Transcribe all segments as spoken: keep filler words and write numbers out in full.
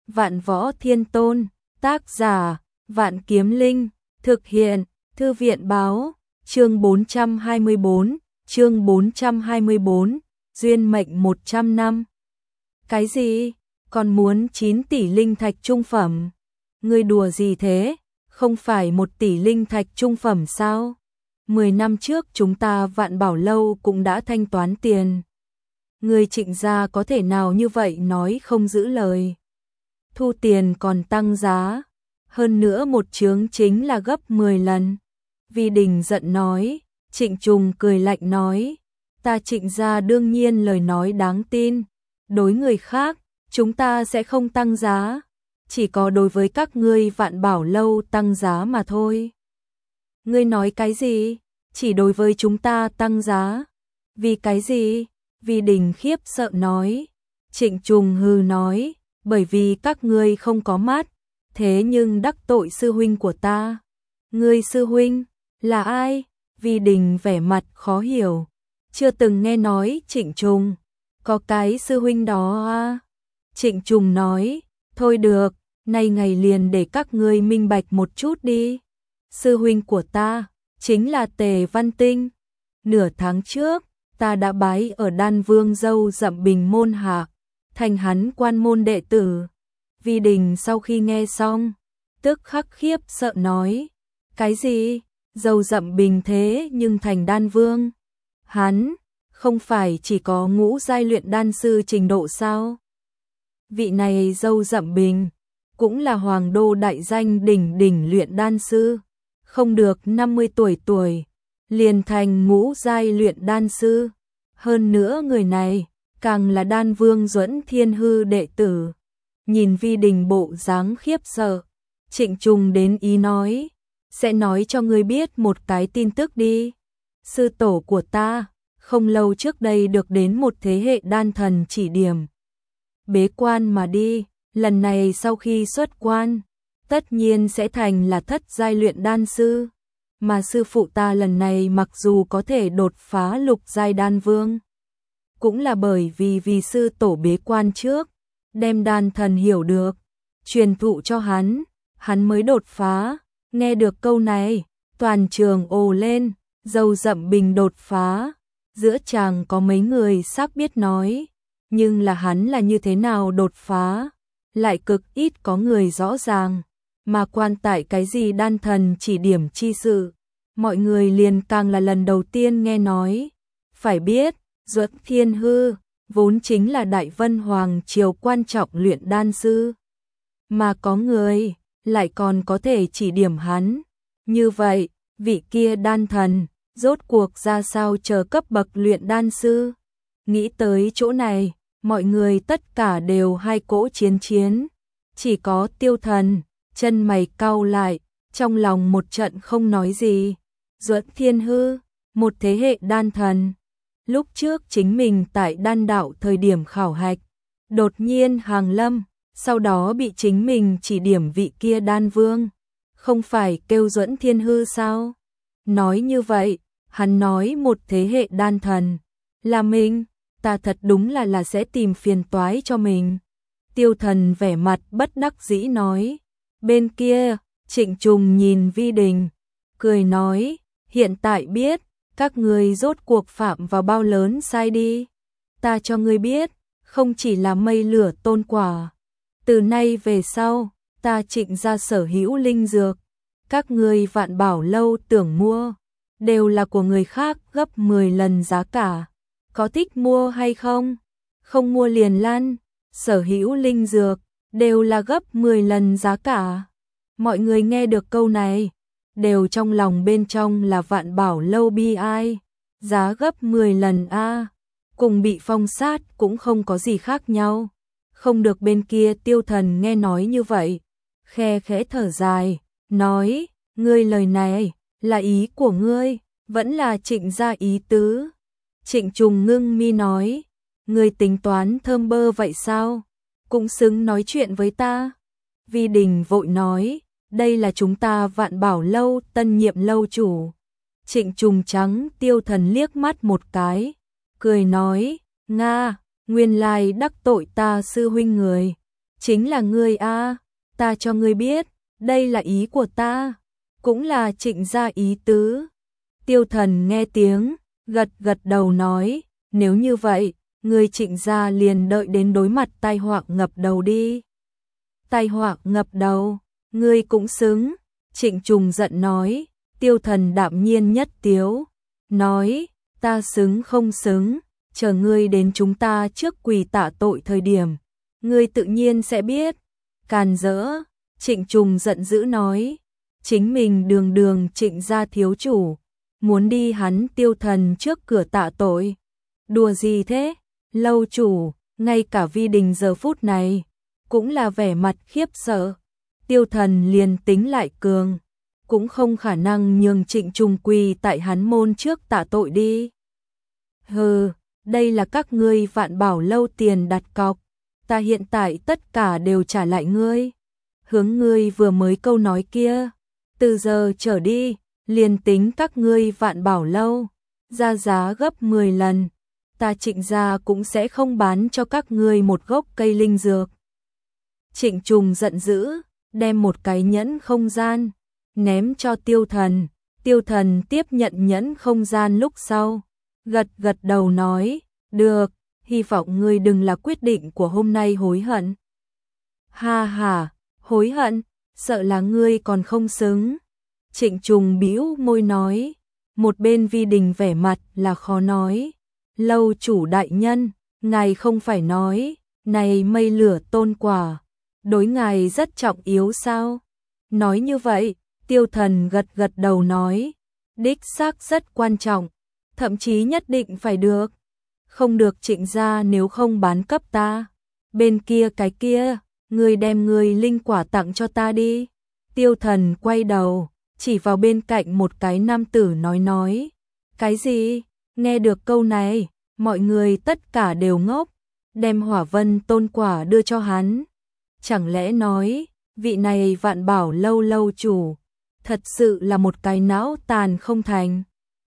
Vạn Võ Thiên Tôn, tác giả, Vạn Kiếm Linh, thực hiện, Thư viện báo, chương bốn trăm hai mươi bốn, chương bốn trăm hai mươi bốn, duyên mệnh một trăm năm. Cái gì? Còn muốn chín tỷ linh thạch trung phẩm? Ngươi đùa gì thế? Không phải một tỷ linh thạch trung phẩm sao? Mười năm trước chúng ta Vạn Bảo Lâu cũng đã thanh toán tiền. Người Trịnh gia có thể nào như vậy nói không giữ lời? Thu tiền còn tăng giá, hơn nữa một chướng chính là gấp mười lần. Vi Đình giận nói, Trịnh Trùng cười lạnh nói, ta Trịnh gia đương nhiên lời nói đáng tin, đối người khác, chúng ta sẽ không tăng giá, chỉ có đối với các ngươi Vạn Bảo Lâu tăng giá mà thôi. Ngươi nói cái gì? Chỉ đối với chúng ta tăng giá? Vì cái gì? Vi Đình khiếp sợ nói. Trịnh Trùng hừ nói, bởi vì các ngươi không có mắt, thế nhưng đắc tội sư huynh của ta. Ngươi sư huynh là ai? Vi Đình vẻ mặt khó hiểu, chưa từng nghe nói Trịnh Trùng có cái sư huynh đó à? Trịnh Trùng nói, thôi được, nay ngày liền để các ngươi minh bạch một chút đi. Sư huynh của ta chính là Tề Văn Tinh. Nửa tháng trước, ta đã bái ở Đan Vương Dâu Dậm Bình môn hạ, thành hắn quan môn đệ tử. Vi Đình sau khi nghe xong, tức khắc khiếp sợ nói, cái gì? Dâu Dậm Bình thế nhưng thành đan vương? Hắn không phải chỉ có ngũ giai luyện đan sư trình độ sao? Vị này Dâu Dậm Bình cũng là hoàng đô đại danh đỉnh đỉnh luyện đan sư, không được năm mươi tuổi tuổi liền thành ngũ giai luyện đan sư, hơn nữa người này càng là đan vương Duẫn Thiên Hư đệ tử. Nhìn Vi Đình bộ dáng khiếp sợ, Trịnh Trùng đến ý nói, sẽ nói cho ngươi biết một cái tin tức đi. Sư tổ của ta không lâu trước đây được đến một thế hệ đan thần chỉ điểm, bế quan mà đi, lần này sau khi xuất quan, tất nhiên sẽ thành là thất giai luyện đan sư, mà sư phụ ta lần này mặc dù có thể đột phá lục giai đan vương, cũng là bởi vì vì sư tổ bế quan trước, đem đan thần hiểu được, truyền thụ cho hắn, hắn mới đột phá. Nghe được câu này, toàn trường ồ lên, Dâu Dậm Bình đột phá, giữa chàng có mấy người sắp biết nói, nhưng là hắn là như thế nào đột phá, lại cực ít có người rõ ràng, mà quan tại cái gì đan thần chỉ điểm chi sự, mọi người liền càng là lần đầu tiên nghe nói. Phải biết, Duẫn Thiên Hư vốn chính là Đại Vân Hoàng triều quan trọng luyện đan sư, mà có người lại còn có thể chỉ điểm hắn. Như vậy, vị kia đan thần rốt cuộc ra sao chờ cấp bậc luyện đan sư? Nghĩ tới chỗ này, mọi người tất cả đều hai cỗ chiến chiến, chỉ có Tiêu Thần chân mày cau lại, trong lòng một trận không nói gì. Duẫn Thiên Hư, một thế hệ đan thần, lúc trước chính mình tại đan đạo thời điểm khảo hạch, đột nhiên hàng lâm, sau đó bị chính mình chỉ điểm vị kia đan vương, không phải kêu Duẫn Thiên Hư sao? Nói như vậy, hắn nói một thế hệ đan thần là mình, ta thật đúng là là sẽ tìm phiền toái cho mình. Tiêu Thần vẻ mặt bất đắc dĩ nói. Bên kia, Trịnh Trùng nhìn Vi Đình, cười nói, hiện tại biết, các ngươi rốt cuộc phạm vào bao lớn sai đi. Ta cho ngươi biết, không chỉ là mây lửa tôn quả. Từ nay về sau, ta Trịnh gia sở hữu linh dược, các ngươi Vạn Bảo Lâu tưởng mua, đều là của người khác gấp mười lần giá cả. Có thích mua hay không? Không mua liền lăn, sở hữu linh dược, đều là gấp mười lần giá cả. Mọi người nghe được câu này, đều trong lòng bên trong là Vạn Bảo Lâu bi ai, giá gấp mười lần a, cùng bị phong sát cũng không có gì khác nhau. Không được. Bên kia Tiêu Thần nghe nói như vậy, khe khẽ thở dài, nói, ngươi lời này là ý của ngươi, vẫn là Trịnh gia ý tứ? Trịnh Trùng ngưng mi nói, ngươi tính toán thơm bơ vậy sao? Cũng xứng nói chuyện với ta. Vi Đình vội nói, đây là chúng ta Vạn Bảo Lâu tân nhiệm lâu chủ. Trịnh Trùng trắng Tiêu Thần liếc mắt một cái, cười nói, Nga, nguyên lai đắc tội ta sư huynh người, chính là ngươi a, ta cho ngươi biết, đây là ý của ta, cũng là Trịnh gia ý tứ. Tiêu Thần nghe tiếng, gật gật đầu nói, nếu như vậy, ngươi Trịnh gia liền đợi đến đối mặt tai họa ngập đầu đi. Tai họa ngập đầu, ngươi cũng xứng. Trịnh Trùng giận nói. Tiêu Thần đạm nhiên nhất tiếu, nói, ta xứng không xứng, chờ ngươi đến chúng ta trước quỳ tạ tội thời điểm, ngươi tự nhiên sẽ biết. Càn rỡ, Trịnh Trùng giận dữ nói, chính mình đường đường Trịnh gia thiếu chủ, muốn đi hắn Tiêu Thần trước cửa tạ tội. Đùa gì thế? Lâu chủ, ngay cả Vi Đình giờ phút này, cũng là vẻ mặt khiếp sợ. Tiêu Thần liền tính lại cường, cũng không khả năng nhường Trịnh Trùng quỳ tại hắn môn trước tạ tội đi. Hừ, đây là các ngươi Vạn Bảo lâu tiền đặt cọc, ta hiện tại tất cả đều trả lại ngươi. Hướng ngươi vừa mới câu nói kia, từ giờ trở đi, liền tính các ngươi Vạn Bảo lâu ra giá gấp mười lần, ta Trịnh gia cũng sẽ không bán cho các ngươi một gốc cây linh dược. Trịnh Trùng giận dữ, đem một cái nhẫn không gian ném cho Tiêu Thần. Tiêu Thần tiếp nhận nhẫn không gian lúc sau, gật gật đầu nói, được, hy vọng ngươi đừng là quyết định của hôm nay hối hận. Ha ha, hối hận, sợ là ngươi còn không xứng. Trịnh Trùng bĩu môi nói, một bên Vi Đình vẻ mặt là khó nói, lâu chủ đại nhân, ngài không phải nói, này mây lửa tôn quả, đối ngài rất trọng yếu sao? Nói như vậy, Tiêu Thần gật gật đầu nói, đích xác rất quan trọng, thậm chí nhất định phải được. Không được Trịnh gia nếu không bán cấp ta. Bên kia cái kia, ngươi đem ngươi linh quả tặng cho ta đi. Tiêu Thần quay đầu, chỉ vào bên cạnh một cái nam tử nói nói. Cái gì? Nghe được câu này, mọi người tất cả đều ngốc, đem hỏa vân tôn quả đưa cho hắn. Chẳng lẽ nói, vị này Vạn Bảo lâu lâu chủ, thật sự là một cái não tàn không thành.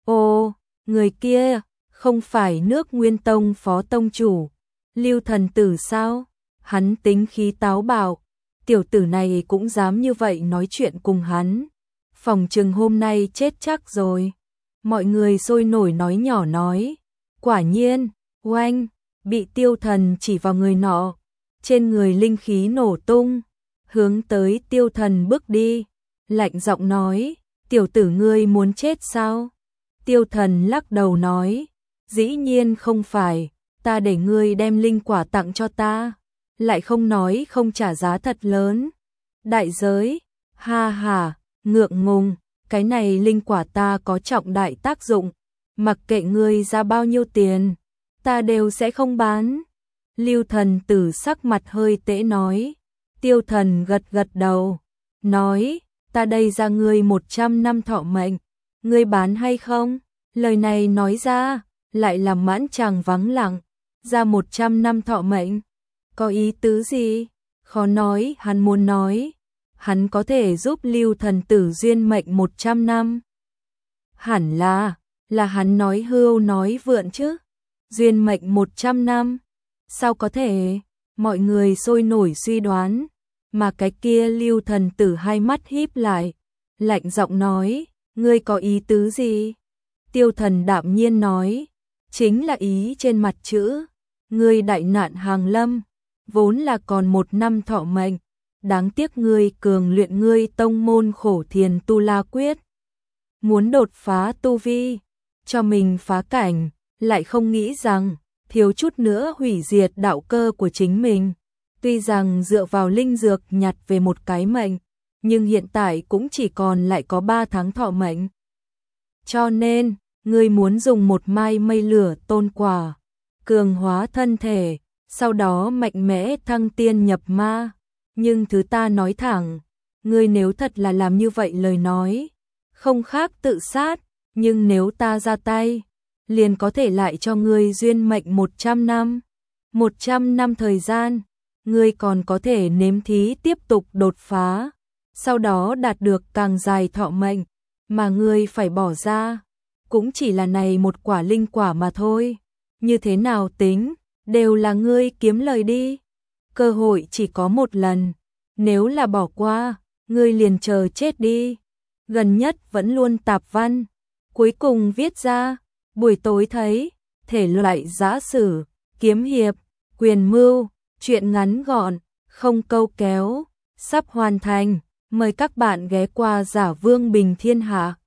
Ô, người kia, không phải nước Nguyên Tông phó tông chủ, Lưu thần tử sao? Hắn tính khí táo bạo, tiểu tử này cũng dám như vậy nói chuyện cùng hắn. Phòng trừng hôm nay chết chắc rồi. Mọi người sôi nổi nói nhỏ nói. Quả nhiên, oanh, bị Tiêu Thần chỉ vào người nọ. Trên người linh khí nổ tung, hướng tới Tiêu Thần bước đi. Lạnh giọng nói, tiểu tử ngươi muốn chết sao? Tiêu Thần lắc đầu nói, dĩ nhiên không phải, ta để ngươi đem linh quả tặng cho ta, lại không nói không trả giá thật lớn. Đại giới, ha ha, ngượng ngùng, cái này linh quả ta có trọng đại tác dụng, mặc kệ ngươi ra bao nhiêu tiền, ta đều sẽ không bán. Lưu thần tử sắc mặt hơi tễ nói. Tiêu Thần gật gật đầu, nói, ta đây ra ngươi một trăm năm thọ mệnh, ngươi bán hay không? Lời này nói ra, lại làm Mãn Tràng vắng lặng, ra một trăm năm thọ mệnh, có ý tứ gì? Khó nói, hắn muốn nói, hắn có thể giúp Lưu thần tử duyên mệnh một trăm năm. Hẳn là, là hắn nói hưu nói vượn chứ, duyên mệnh một trăm năm, sao có thể? Mọi người sôi nổi suy đoán, mà cái kia Lưu thần tử hai mắt híp lại, lạnh giọng nói, ngươi có ý tứ gì? Tiêu Thần đạm nhiên nói, chính là ý trên mặt chữ, ngươi đại nạn hàng lâm, vốn là còn một năm thọ mệnh, đáng tiếc ngươi cường luyện ngươi tông môn Khổ Thiền Tu La Quyết, muốn đột phá tu vi, cho mình phá cảnh, lại không nghĩ rằng thiếu chút nữa hủy diệt đạo cơ của chính mình. Tuy rằng dựa vào linh dược nhặt về một cái mệnh, nhưng hiện tại cũng chỉ còn lại có ba tháng thọ mệnh. Cho nên, ngươi muốn dùng một mai mây lửa tôn quả, cường hóa thân thể, sau đó mạnh mẽ thăng tiên nhập ma. Nhưng thứ ta nói thẳng, ngươi nếu thật là làm như vậy lời nói, không khác tự sát, nhưng nếu ta ra tay, liền có thể lại cho ngươi duyên mệnh một trăm năm. một trăm năm thời gian, ngươi còn có thể nếm thí tiếp tục đột phá, sau đó đạt được càng dài thọ mệnh, mà ngươi phải bỏ ra, cũng chỉ là này một quả linh quả mà thôi. Như thế nào tính, đều là ngươi kiếm lời đi. cơ hội chỉ có một lần, nếu là bỏ qua, ngươi liền chờ chết đi. Gần nhất vẫn luôn tạp văn, cuối cùng viết ra, buổi tối thấy, thể loại giã sử, kiếm hiệp, quyền mưu, truyện ngắn gọn, không câu kéo, sắp hoàn thành, mời các bạn ghé qua Giả Vương Bình Thiên Hạ.